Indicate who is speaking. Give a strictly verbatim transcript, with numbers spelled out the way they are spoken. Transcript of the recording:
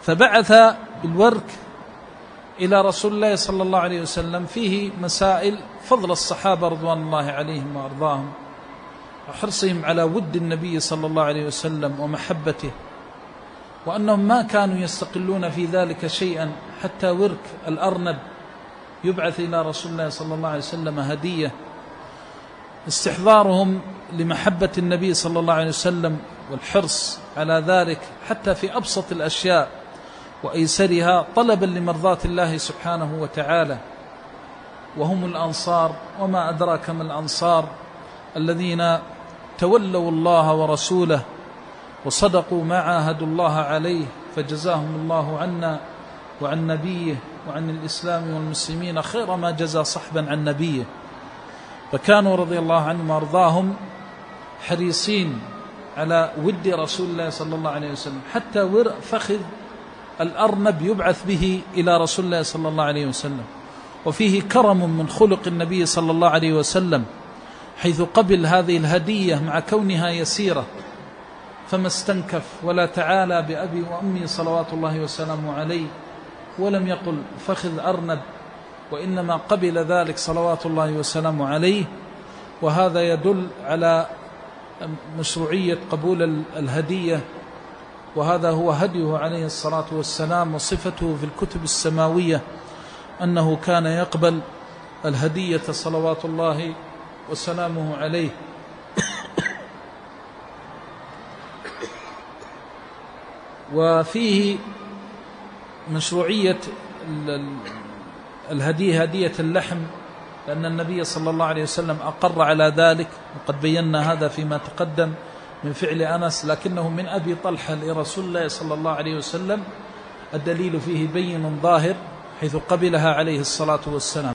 Speaker 1: فبعث بالورك إلى رسول الله صلى الله عليه وسلم فيه مسائل فضل الصحابة رضوان الله عليهم وأرضاهم وحرصهم على ود النبي صلى الله عليه وسلم ومحبته، وأنهم ما كانوا يستقلون في ذلك شيئا، حتى ورك الأرنب يبعث إلى رسول الله صلى الله عليه وسلم هدية. استحضارهم لمحبة النبي صلى الله عليه وسلم والحرص على ذلك حتى في أبسط الأشياء وأيسرها طلبا لمرضاة الله سبحانه وتعالى، وهم الأنصار. وما أدراك ما الأنصار، الذين تولوا الله ورسوله وصدقوا ما عاهدوا الله عليه، فجزاهم الله عنا وعن نبيه وعن الإسلام والمسلمين خير ما جزى صحبا عن نبيه. فكانوا رضي الله عنهم وارضاهم حريصين على ود رسول الله صلى الله عليه وسلم، حتى فخذ الأرنب يبعث به إلى رسول الله صلى الله عليه وسلم. وفيه كرم من خلق النبي صلى الله عليه وسلم، حيث قبل هذه الهدية مع كونها يسيرة، فما استنكف ولا تعالى بأبي وأمي صلوات الله وسلامه عليه، ولم يقل فخذ أرنب، وإنما قبل ذلك صلوات الله وسلامه عليه. وهذا يدل على مشروعية قبول الهدية، وهذا هو هديه عليه الصلاة والسلام وصفته في الكتب السماوية، أنه كان يقبل الهدية صلوات الله وسلامه عليه. وفيه مشروعية الهدية هدية اللحم، لأن النبي صلى الله عليه وسلم أقر على ذلك، وقد بينا هذا فيما تقدم من فعل أنس، لكنه من أبي طلحة لرسول الله صلى الله عليه وسلم، الدليل فيه بين ظاهر، حيث قبلها عليه الصلاة والسلام.